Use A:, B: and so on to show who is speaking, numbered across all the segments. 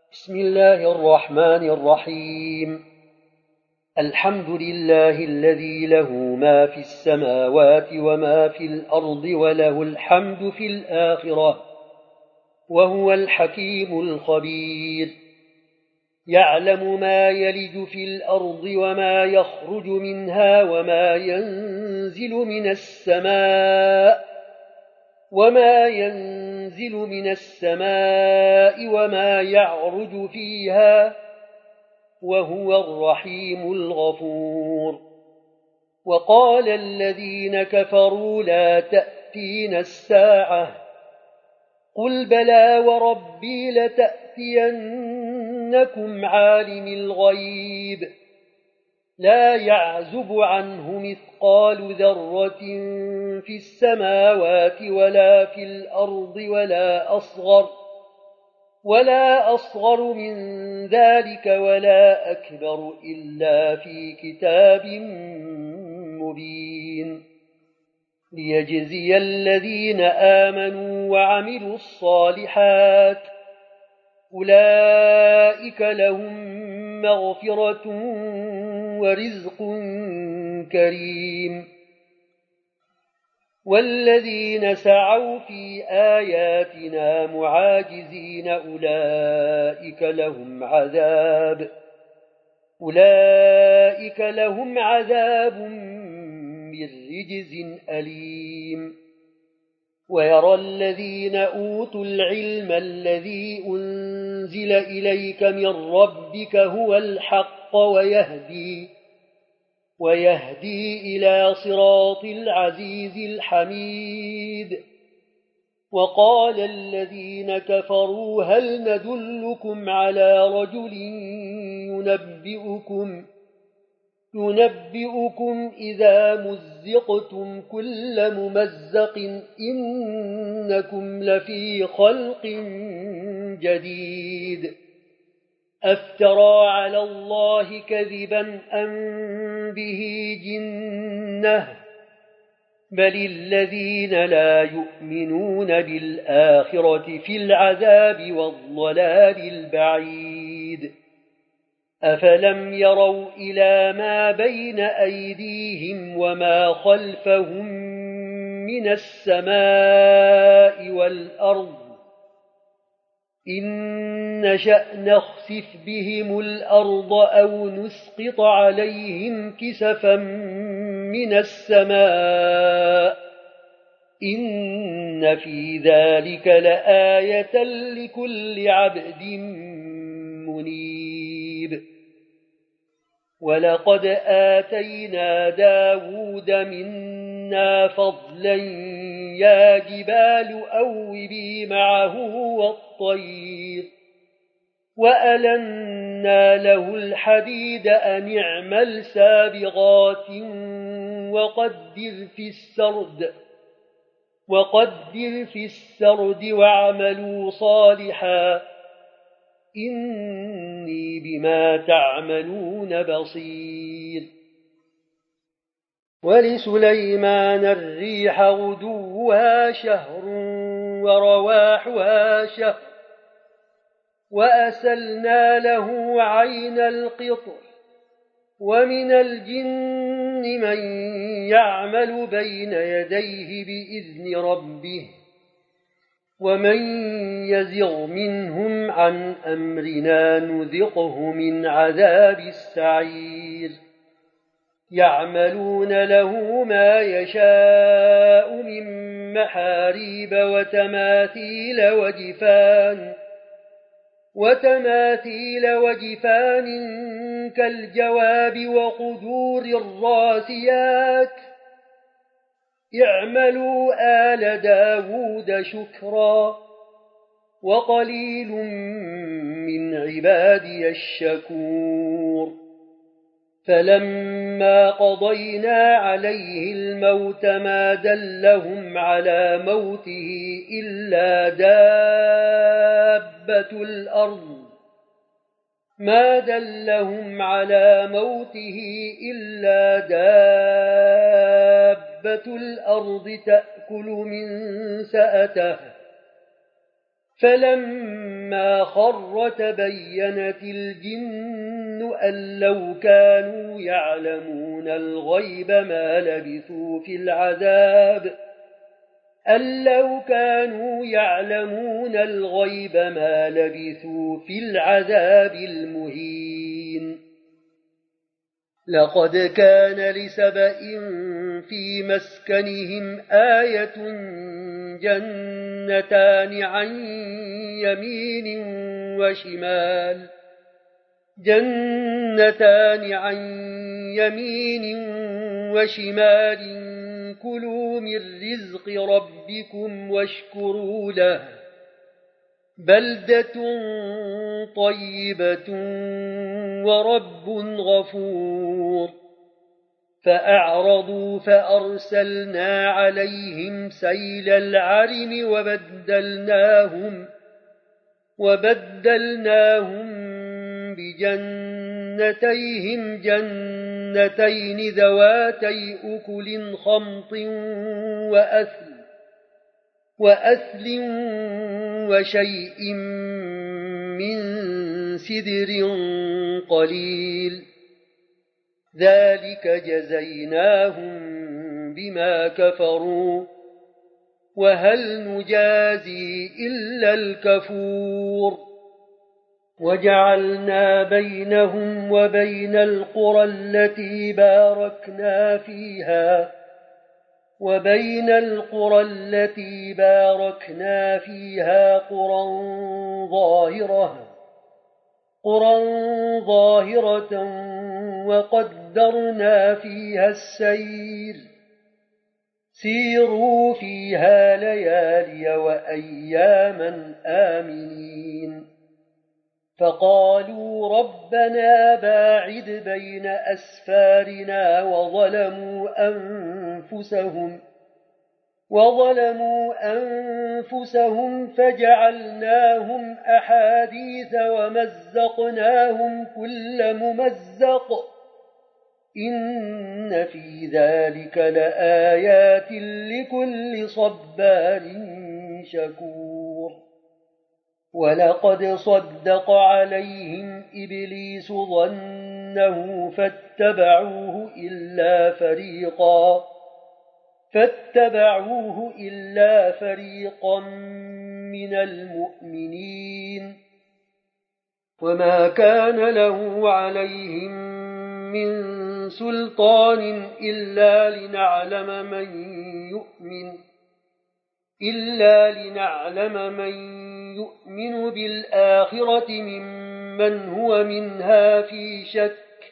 A: بسم الله الرحمن الرحيم. الحمد لله الذي له ما في السماوات وما في الأرض وله الحمد في الآخرة وهو الحكيم الخبير. يعلم ما يلج في الأرض وما يخرج منها وما ينزل من السماء وما يعرج فيها وهو الرحيم الغفور. وقال الذين كفروا لا تأتينا الساعة قل بلى وربي لتأتينكم عالم الغيب لا يعزب عنه مثقال ذرة في السماوات ولا في الأرض ولا أصغر من ذلك ولا أكبر إلا في كتاب مبين ليجزي الذين آمنوا وعملوا الصالحات أولئك لهم مغفرة ورزق كريم. والذين سعوا في آياتنا معاجزين أولئك لهم عذاب من رجز أليم. ويرى الذين أوتوا العلم الذي أنزل إليك من ربك هو الحق ويهدي إلى صراط العزيز الحميد. وقال الذين كفروا هل ندلكم على رجل ينبئكم إذا مزقتم كل ممزق إنكم لفي خلق جديد أفترى على الله كذبا أم به جنة بل الذين لا يؤمنون بالآخرة في العذاب والضلال البعيد. أفلم يروا إلى ما بين أيديهم وما خلفهم من السماء والأرض إن نشأ نخسف بهم الأرض أو نسقط عليهم كسفا من السماء إن في ذلك لآية لكل عبد منيب. ولقد آتينا داود منا فضلا يا جبال أوبي معه والطير وألنا له الحديد أن اعمل سابغات وقدر في السرد واعملوا صالحا إني بما تعملون بصير. ولسليمان الريح غدوها شهر ورواحها شهر وأسلنا له عين القطر ومن الجن من يعمل بين يديه بإذن ربه ومن يزغ منهم عن أمرنا نذقه من عذاب السعير. يعملون له ما يشاء من محاريب وتماثيل وجفان كالجواب وقدور الراسيات اعملوا آل داود شكرا وقليل من عبادي الشكور. فلما قضينا عليه الموت ما دلهم على موته إلا دابة الأرض تأكل من سأته فلما خر تبينت الجن أن لو كانوا يعلمون الغيب ما لبثوا في العذاب المهين. لقد كان لسبإ في مسكنهم آية جنتان عن يمين وشمال كلوا من رزق ربكم واشكروا له بلدة طيبة ورب غفور. فأعرضوا فأرسلنا عليهم سيل العرم وبدلناهم بجنتيهم جنتين ذواتي أكل خمط وأثل وشيء من سدر قليل ذلك جزيناهم بما كفروا وهل نجازي إلا الكفور. وجعلنا بينهم وبين القرى التي باركنا فيها قرى ظاهرة وقدرنا فيها السير سيروا فيها ليالي وأياما آمنين. فقالوا ربنا باعد بين أسفارنا وظلموا أنفسهم فجعلناهم أحاديث ومزقناهم كل ممزق إن في ذلك لآيات لكل صبار شكور. ولقد صدق عليهم إبليس ظنه فاتبعوه إلا فريقا من المؤمنين وما كان له عليهم من سلطان إلا لنعلم من يؤمن بالآخرة ممن هو منها في شك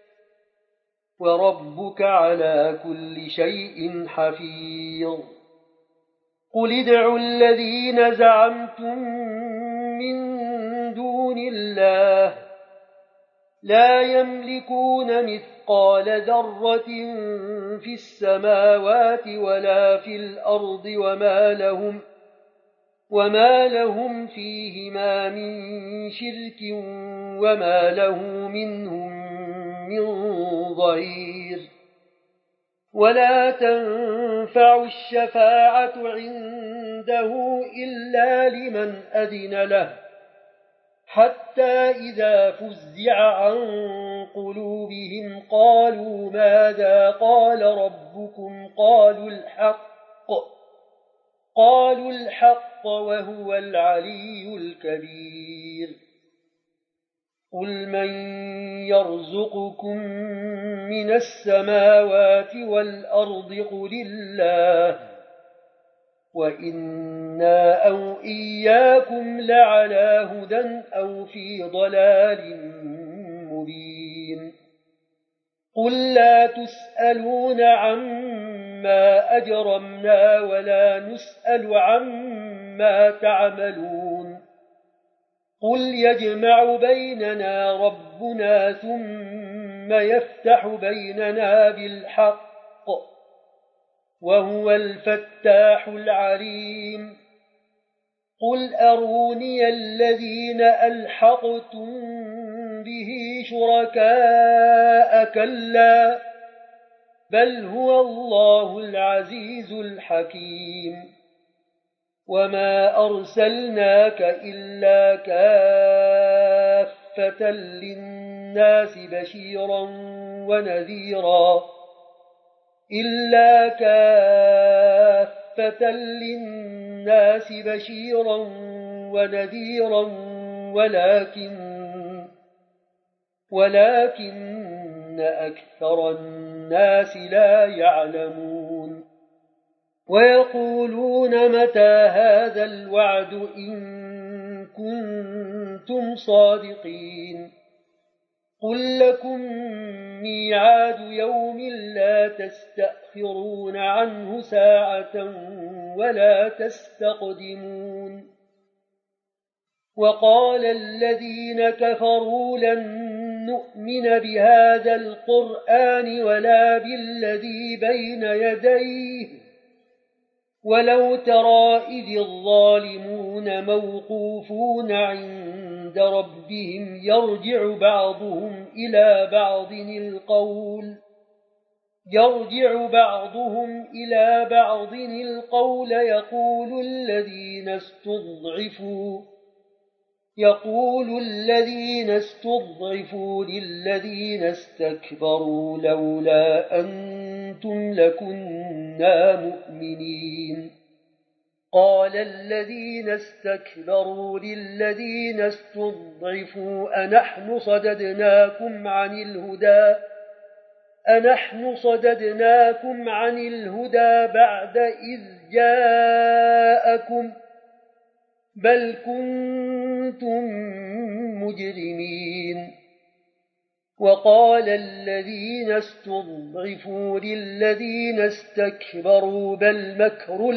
A: وربك على كل شيء حفيظ. قل ادعوا الذين زعمتم من دون الله لا يملكون مثقال ذرة في السماوات ولا في الأرض وما لهم فيهما من شرك وما له منهم من ظهير. ولا تنفع الشفاعة عنده إلا لمن أذن له حتى إذا فزع عن قلوبهم قالوا ماذا قال ربكم قالوا الحق وهو العلي الكبير. قل من يرزقكم من السماوات والأرض قل الله وإنا أو إياكم لعلى هدى أو في ضلال مبين. قل لا تسألون عما أجرمنا ولا نسأل عما تعملون. قل يجمع بيننا ربنا ثم يفتح بيننا بالحق وهو الفتاح العليم. قل أروني الذين ألحقتم به شركاء كلا بل هو الله العزيز الحكيم. وما أرسلناك إلا كافة للناس بشيرا ونذيرا ولكن أكثر الناس لا يعلمون ويقولون متى هذا الوعد إن كنتم صادقين قل لكم ميعاد يوم لا تستأخرون عنه ساعة ولا تستقدمون وقال الذين كفروا لن نؤمن بهذا القرآن ولا بالذي بين يديه ولو ترى إذ الظالمون موقوفون عند ربهم يرجع بعضهم إلى بعض القول يقول الذين استضعفوا للذين استكبروا لولا أنتم لكنا مؤمنين قال الذين استكبروا للذين استضعفوا أنحن صددناكم عن الهدى بعد إذ جاءكم بل كنتم مجرمين وقال الذين استضعفوا للذين استكبروا بل مكر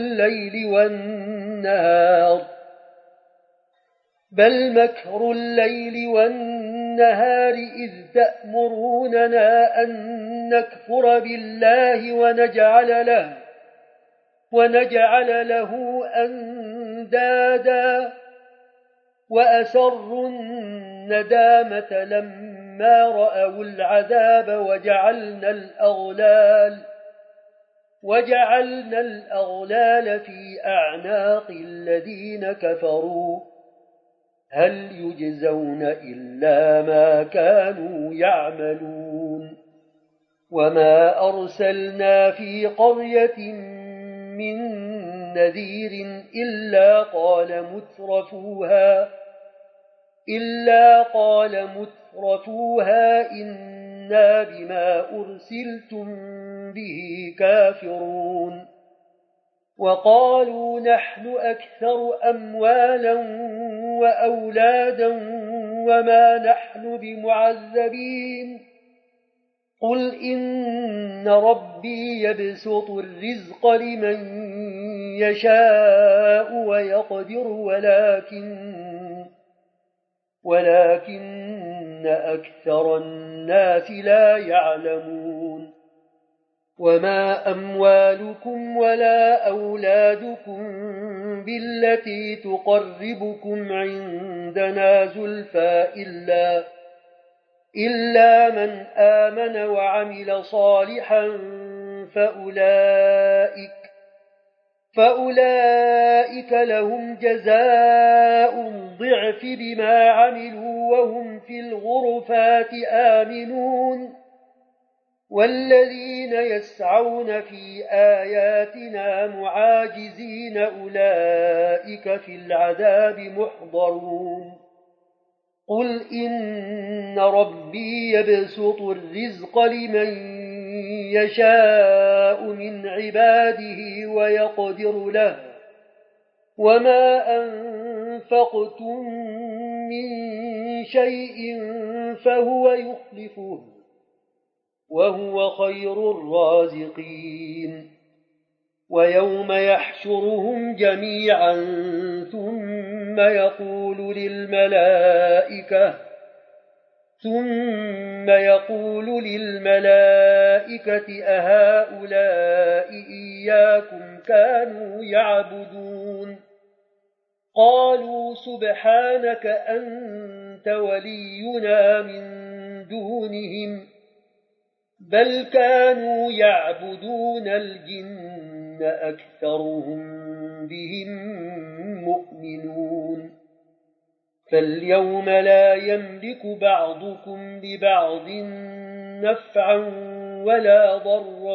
A: الليل والنهار إذ تأمروننا أن نكفر بالله ونجعل له أندادا وأسروا الندامة لما رأوا العذاب وجعلنا الأغلال في أعناق الذين كفروا هل يجزون إلا ما كانوا يعملون وما أرسلنا في قرية من نذير إلا قال مترفوها إنا بما أرسلتم به كافرون وقالوا نحن أكثر أموالا وأولادا وما نحن بمعذبين قل إن ربي يبسط الرزق لمن يشاء ويقدر ولكن أكثر الناس لا يعلمون وما أموالكم ولا أولادكم بالتي تقربكم عندنا زلفى إلا من آمن وعمل صالحا فأولئك لهم جزاء الضعف بما عملوا وهم في الغرفات آمنون والذين يسعون في آياتنا معاجزين أولئك في العذاب محضرون قل إن ربي يبسط الرزق لمن يشاء من عباده ويقدر له وما أنفقتم من شيء فهو يخلفه وهو خير الرازقين ويوم يحشرهم جميعا ثم يقول للملائكة أهؤلاء إياكم كانوا يعبدون قالوا سبحانك أنت ولينا من دونهم بل كانوا يعبدون الجن أكثرهم بهم مؤمنون فاليوم لا يملك بعضكم لبعض نفعا ولا ضرا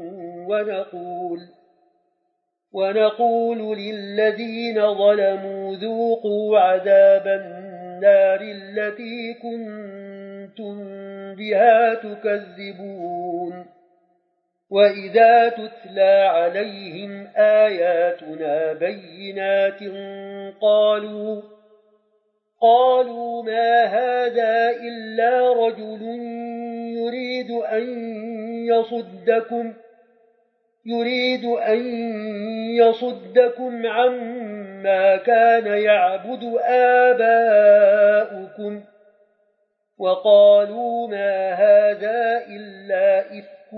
A: ونقول للذين ظلموا ذوقوا عذاب النار التي كنتم بها تكذبون وإذا تتلى عليهم آياتنا بينات قالوا ما هذا إلا رجل يريد أن يصدكم عما كان يعبد آباؤكم وقالوا ما هذا إلا إفك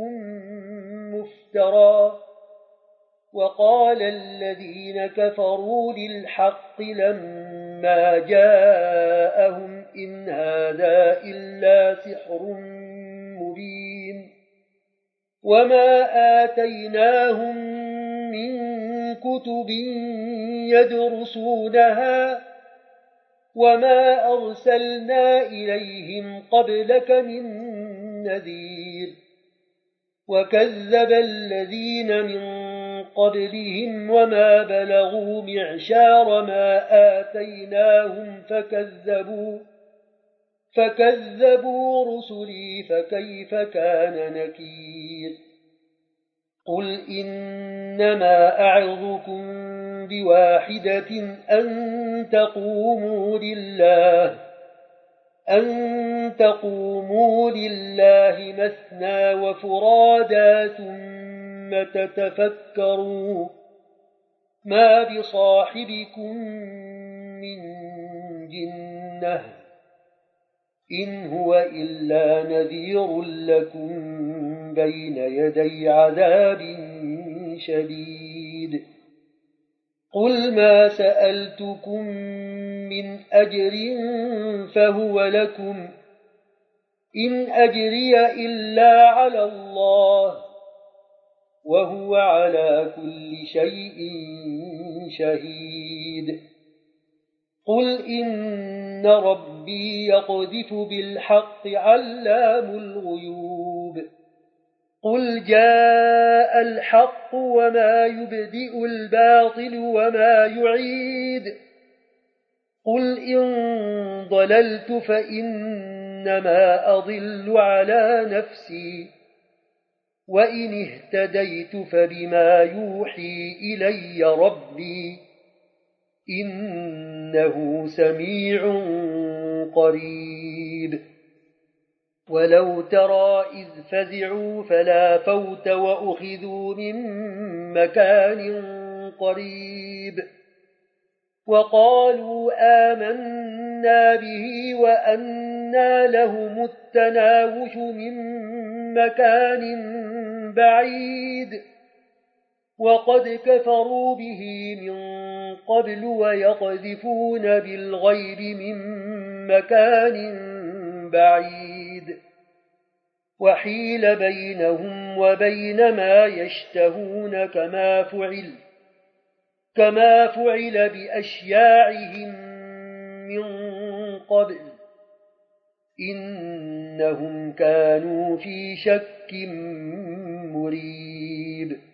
A: مفترى وقال الذين كفروا للحق لما جاءهم إن هذا إلا سحر مبين وما آتيناهم من كتب يدرسونها وما أرسلنا إليهم قبلك من نذير وكذب الذين من قبلهم وما بلغوا معشار ما آتيناهم فكذبوا رسلي فكيف كان نكير قل إنما أعظكم بواحدة أن تقوموا لله مثنى وفرادا ثم تتفكروا ما بصاحبكم من جنة إن هو إلا نذير لكم بين يدي عذاب شديد قل ما سألتكم من أجر فهو لكم إن أجري إلا على الله وهو على كل شيء شهيد قل إن ربي يقذف بالحق علام الغيوب قل جاء الحق وما يبدئ الباطل وما يعيد قل إن ضللت فإنما أضل على نفسي وإن اهتديت فبما يوحي إلي ربي إنه سميع قريب ولو ترى إذ فزعوا فلا فوت وأخذوا من مكان قريب وقالوا آمنا به وأنى لهم التناوش من مكان بعيد وقد كفروا به من قبل ويقذفون بالغيب من مكان بعيد وحيل بينهم وبين ما يشتهون كما فعل بأشياعهم من قبل إنهم كانوا في شك مريب